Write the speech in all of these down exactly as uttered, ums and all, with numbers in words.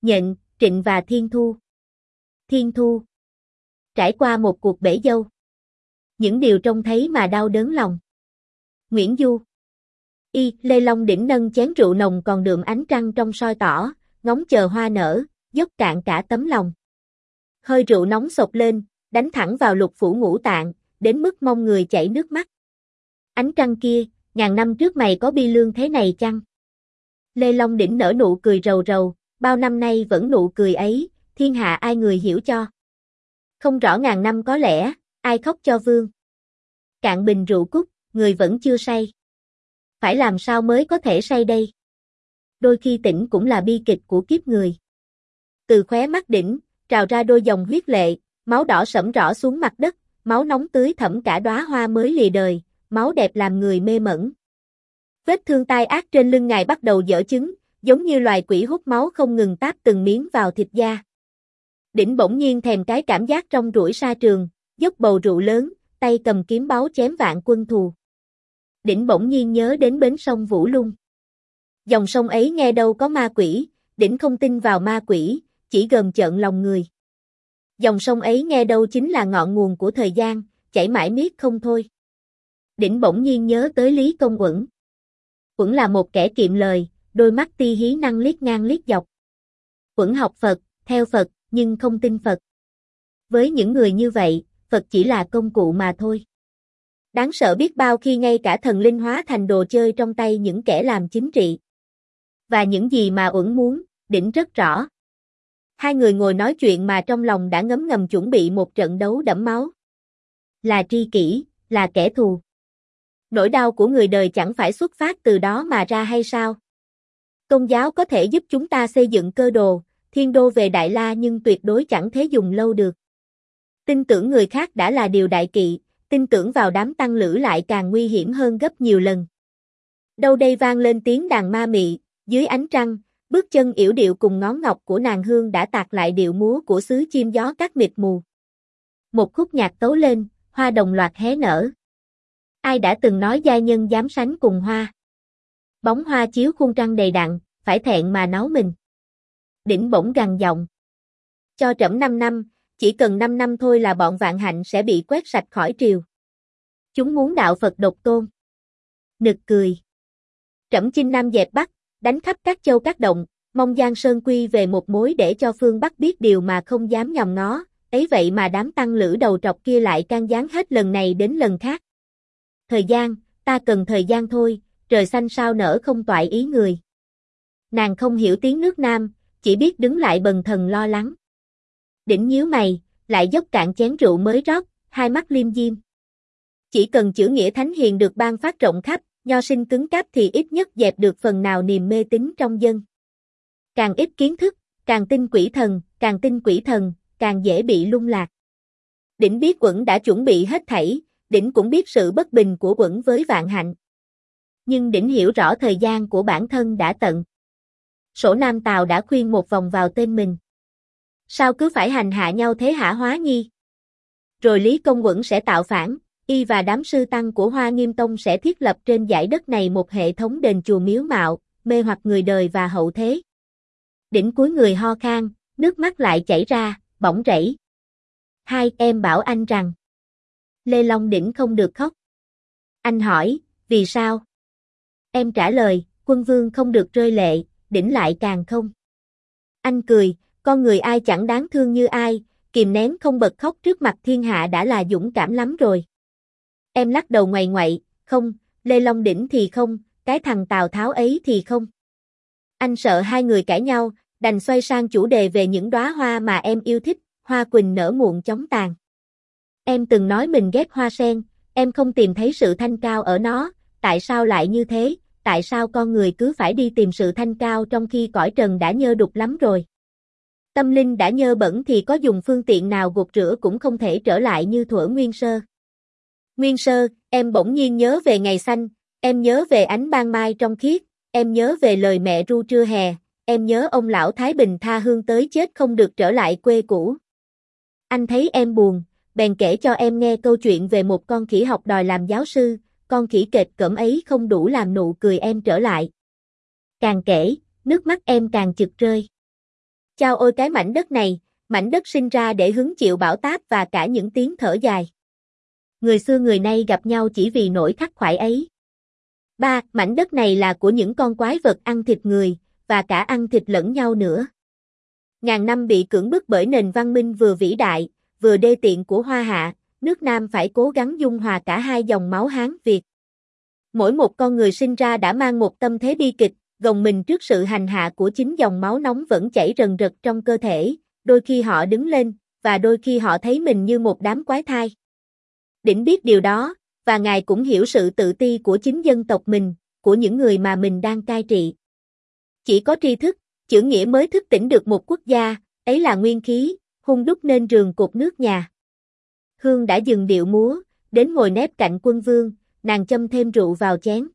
Nhận, Trịnh và Thiên Thu. Thiên Thu. Trải qua một cuộc bể dâu. Những điều trông thấy mà đau đớn lòng. Nguyễn Du. Y, Lê Long Đỉnh nâng chén rượu nồng còn đượm ánh trăng trong soi tỏ, ngóng chờ hoa nở, dốc cạn cả tấm lòng. Hơi rượu nóng sộc lên, đánh thẳng vào lục phủ ngũ tạng, đến mức mong người chảy nước mắt. Ánh trăng kia, ngàn năm trước mày có bi lương thế này chăng? Lê Long Đỉnh nở nụ cười rầu rầu, bao năm nay vẫn nụ cười ấy, thiên hạ ai người hiểu cho. Không rõ ngàn năm có lẽ, ai khóc cho vương. Cạn bình rượu cúc, người vẫn chưa say. Phải làm sao mới có thể say đây? Đôi khi tỉnh cũng là bi kịch của kiếp người. Từ khóe mắt Đỉnh, trào ra đôi dòng huyết lệ, máu đỏ sẫm rõ xuống mặt đất, máu nóng tưới thẫm cả đóa hoa mới lìa đời, máu đẹp làm người mê mẩn. Vết thương tai ác trên lưng ngài bắt đầu dở chứng, giống như loài quỷ hút máu không ngừng táp từng miếng vào thịt da. Đỉnh bỗng nhiên thèm cái cảm giác trong rủi sa trường, dốc bầu rượu lớn, tay cầm kiếm báu chém vạn quân thù. Đỉnh bỗng nhiên nhớ đến bến sông Vũ Lung. Dòng sông ấy nghe đâu có ma quỷ, Đỉnh không tin vào ma quỷ, chỉ gờm chợn lòng người. Dòng sông ấy nghe đâu chính là ngọn nguồn của thời gian, chảy mãi miết không thôi. Đỉnh bỗng nhiên nhớ tới Lý Công Uẩn. Uẩn là một kẻ kiệm lời, đôi mắt ti hí năng liếc ngang liếc dọc. Uẩn học Phật, theo Phật, nhưng không tin Phật. Với những người như vậy, Phật chỉ là công cụ mà thôi. Đáng sợ biết bao khi ngay cả thần linh hóa thành đồ chơi trong tay những kẻ làm chính trị. Và những gì mà Uẩn muốn, Đỉnh rất rõ. Hai người ngồi nói chuyện mà trong lòng đã ngấm ngầm chuẩn bị một trận đấu đẫm máu. Là tri kỷ, là kẻ thù. Nỗi đau của người đời chẳng phải xuất phát từ đó mà ra hay sao? Công giáo có thể giúp chúng ta xây dựng cơ đồ, thiên đô về Đại La nhưng tuyệt đối chẳng thể dùng lâu được. Tin tưởng người khác đã là điều đại kỵ, tin tưởng vào đám tăng lữ lại càng nguy hiểm hơn gấp nhiều lần. Đâu đây vang lên tiếng đàn ma mị, dưới ánh trăng, bước chân yểu điệu cùng ngón ngọc của nàng hương đã tạc lại điệu múa của xứ chim gió cát mịt mù. Một khúc nhạc tấu lên, hoa đồng loạt hé nở. Ai đã từng nói giai nhân dám sánh cùng hoa? Bóng hoa chiếu khuôn trăng đầy đặn, phải thẹn mà náu mình. Đỉnh bỗng gằn giọng. Cho trẫm năm năm, chỉ cần năm năm thôi là bọn Vạn Hạnh sẽ bị quét sạch khỏi triều. Chúng muốn đạo Phật độc tôn. Nực cười. Trẫm chinh Nam dẹp Bắc, đánh khắp các châu các động, mong Giang Sơn quy về một mối để cho phương Bắc biết điều mà không dám nhòm ngó, ấy vậy mà đám tăng lữ đầu trọc kia lại can gián hết lần này đến lần khác. Thời gian, ta cần thời gian thôi, trời xanh sao nở không toại ý người. Nàng không hiểu tiếng nước Nam, chỉ biết đứng lại bần thần lo lắng. Đỉnh nhíu mày, lại dốc cạn chén rượu mới rót, hai mắt liêm diêm. Chỉ cần chữ nghĩa thánh hiền được ban phát rộng khắp, nho sinh cứng cáp thì ít nhất dẹp được phần nào niềm mê tín trong dân. Càng ít kiến thức, càng tin quỷ thần, càng tin quỷ thần, càng dễ bị lung lạc. Đỉnh biết Uẩn đã chuẩn bị hết thảy, Đỉnh cũng biết sự bất bình của Uẩn với Vạn Hạnh. Nhưng Đỉnh hiểu rõ thời gian của bản thân đã tận. Sổ Nam Tào đã khuyên một vòng vào tên mình. Sao cứ phải hành hạ nhau thế hả Hóa Nhi? Rồi Lý Công Uẩn sẽ tạo phản, y và đám sư tăng của Hoa Nghiêm Tông sẽ thiết lập trên dải đất này một hệ thống đền chùa miếu mạo, mê hoặc người đời và hậu thế. Đỉnh cúi người ho khan, nước mắt lại chảy ra, bỏng rẫy. Hai, em bảo anh rằng. Lê Long Đỉnh không được khóc. Anh hỏi, vì sao? Em trả lời, quân vương không được rơi lệ, Đỉnh lại càng không. Anh cười, con người ai chẳng đáng thương như ai, kìm nén không bật khóc trước mặt thiên hạ đã là dũng cảm lắm rồi. Em lắc đầu ngoại ngoại, không, Lê Long Đỉnh thì không, cái thằng Tào Tháo ấy thì không. Anh sợ hai người cãi nhau, đành xoay sang chủ đề về những đóa hoa mà em yêu thích, hoa quỳnh nở muộn chóng tàn. Em từng nói mình ghét hoa sen, em không tìm thấy sự thanh cao ở nó, tại sao lại như thế, tại sao con người cứ phải đi tìm sự thanh cao trong khi cõi trần đã nhơ đục lắm rồi. Tâm linh đã nhơ bẩn thì có dùng phương tiện nào gột rửa cũng không thể trở lại như thuở nguyên sơ. Nguyên sơ, em bỗng nhiên nhớ về ngày xanh, em nhớ về ánh ban mai trong khiết, em nhớ về lời mẹ ru trưa hè, em nhớ ông lão Thái Bình tha hương tới chết không được trở lại quê cũ. Anh thấy em buồn, bèn kể cho em nghe câu chuyện về một con khỉ học đòi làm giáo sư, con khỉ kệt cỡm ấy không đủ làm nụ cười em trở lại. Càng kể, nước mắt em càng chực rơi. Chao ôi cái mảnh đất này, mảnh đất sinh ra để hứng chịu bão táp và cả những tiếng thở dài. Người xưa người nay gặp nhau chỉ vì nỗi khắc khoải ấy. ba. Mảnh đất này là của những con quái vật ăn thịt người, và cả ăn thịt lẫn nhau nữa. Ngàn năm bị cưỡng bức bởi nền văn minh vừa vĩ đại, vừa đê tiện của Hoa Hạ, nước Nam phải cố gắng dung hòa cả hai dòng máu Hán Việt. Mỗi một con người sinh ra đã mang một tâm thế bi kịch, gồng mình trước sự hành hạ của chính dòng máu nóng vẫn chảy rần rật trong cơ thể, đôi khi họ đứng lên, và đôi khi họ thấy mình như một đám quái thai. Đỉnh biết điều đó, và Ngài cũng hiểu sự tự ti của chính dân tộc mình, của những người mà mình đang cai trị. Chỉ có tri thức, chữ nghĩa mới thức tỉnh được một quốc gia, ấy là nguyên khí, hung đúc nên rường cột nước nhà. Hương đã dừng điệu múa, đến ngồi nép cạnh quân vương, nàng châm thêm rượu vào chén.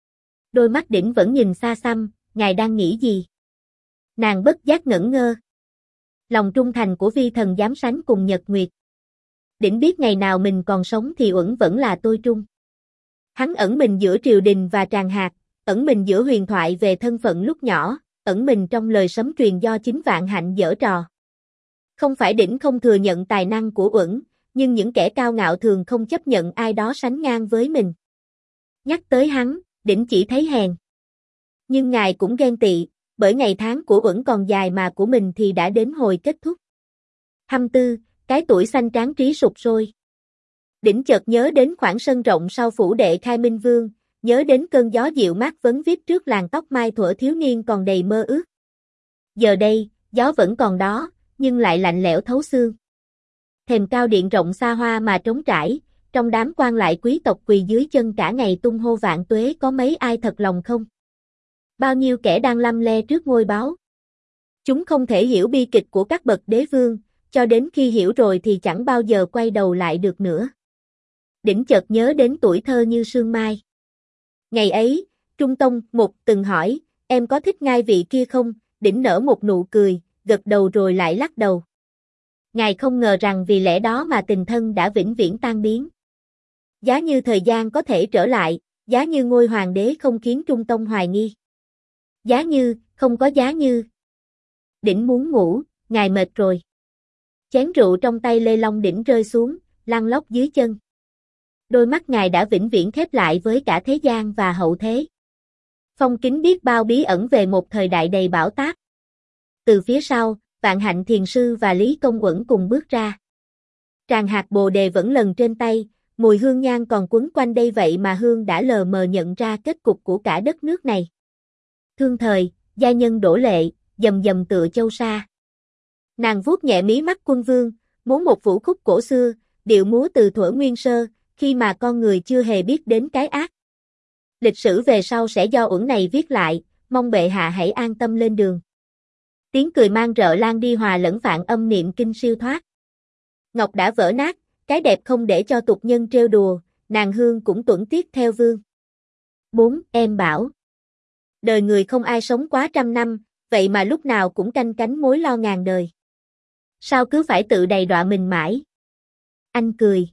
Đôi mắt đỉnh vẫn nhìn xa xăm, Ngài đang nghĩ gì? Nàng bất giác ngẩn ngơ. Lòng trung thành của vi thần dám sánh cùng nhật nguyệt. Đỉnh biết ngày nào mình còn sống thì Uẩn vẫn là tôi trung. Hắn ẩn mình giữa triều đình và tràng hạt, ẩn mình giữa huyền thoại về thân phận lúc nhỏ, ẩn mình trong lời sấm truyền do chính Vạn Hạnh giở trò. Không phải đỉnh không thừa nhận tài năng của Uẩn, nhưng những kẻ cao ngạo thường không chấp nhận ai đó sánh ngang với mình. Nhắc tới hắn, đỉnh chỉ thấy hèn. Nhưng ngài cũng ghen tị, bởi ngày tháng của Uẩn còn dài mà của mình thì đã đến hồi kết thúc. Hăm tư, cái tuổi xanh tráng trí sụp sôi. Đỉnh chợt nhớ đến khoảng sân rộng sau phủ đệ Khai Minh Vương, nhớ đến cơn gió dịu mát vấn vít trước làn tóc mai thuở thiếu niên còn đầy mơ ước. Giờ đây, gió vẫn còn đó, nhưng lại lạnh lẽo thấu xương. Thềm cao điện rộng xa hoa mà trống trải, trong đám quan lại quý tộc quỳ dưới chân cả ngày tung hô vạn tuế có mấy ai thật lòng không? Bao nhiêu kẻ đang lăm le trước ngôi báo. Chúng không thể hiểu bi kịch của các bậc đế vương, cho đến khi hiểu rồi thì chẳng bao giờ quay đầu lại được nữa. Đỉnh chợt nhớ đến tuổi thơ như sương mai. Ngày ấy, Trung Tông Mục từng hỏi, em có thích ngai vị kia không? Đỉnh nở một nụ cười, gật đầu rồi lại lắc đầu. Ngài không ngờ rằng vì lẽ đó mà tình thân đã vĩnh viễn tan biến. Giá như thời gian có thể trở lại, giá như ngôi hoàng đế không khiến Trung Tông hoài nghi. Giá như, không có giá như. Đỉnh muốn ngủ, ngài mệt rồi. Chén rượu trong tay Lê Long Đỉnh rơi xuống, lăn lóc dưới chân. Đôi mắt ngài đã vĩnh viễn khép lại với cả thế gian và hậu thế. Phong kín biết bao bí ẩn về một thời đại đầy bão táp. Từ phía sau, Vạn Hạnh Thiền Sư và Lý Công Uẩn cùng bước ra. Tràng hạt bồ đề vẫn lần trên tay, mùi hương nhang còn quấn quanh đây vậy mà Hương đã lờ mờ nhận ra kết cục của cả đất nước này. Thương thời, gia nhân đổ lệ, dầm dầm tựa châu sa. Nàng vuốt nhẹ mí mắt quân vương, muốn một vũ khúc cổ xưa, điệu múa từ thuở nguyên sơ, khi mà con người chưa hề biết đến cái ác. Lịch sử về sau sẽ do Uẩn này viết lại, mong bệ hạ hãy an tâm lên đường. Tiếng cười mang rợ lan đi hòa lẫn vạn âm niệm kinh siêu thoát. Ngọc đã vỡ nát, cái đẹp không để cho tục nhân trêu đùa, nàng Hương cũng tuẫn tiết theo vương. bốn. Em bảo. Đời người không ai sống quá trăm năm, vậy mà lúc nào cũng canh cánh mối lo ngàn đời. Sao cứ phải tự đầy đọa mình mãi? Anh cười.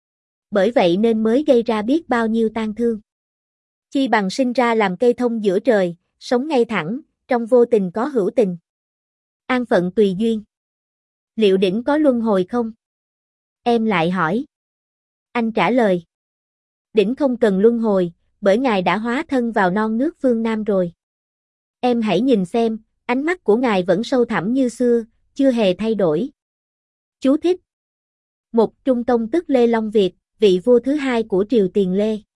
Bởi vậy nên mới gây ra biết bao nhiêu tang thương. Chi bằng sinh ra làm cây thông giữa trời, sống ngay thẳng, trong vô tình có hữu tình. An phận tùy duyên. Liệu đỉnh có luân hồi không? Em lại hỏi. Anh trả lời. Đỉnh không cần luân hồi, bởi ngài đã hóa thân vào non nước phương Nam rồi. Em hãy nhìn xem, ánh mắt của ngài vẫn sâu thẳm như xưa, chưa hề thay đổi. Chú thích. Một Trung Tông tức Lê Long Việt, vị vua thứ hai của triều Tiền Lê.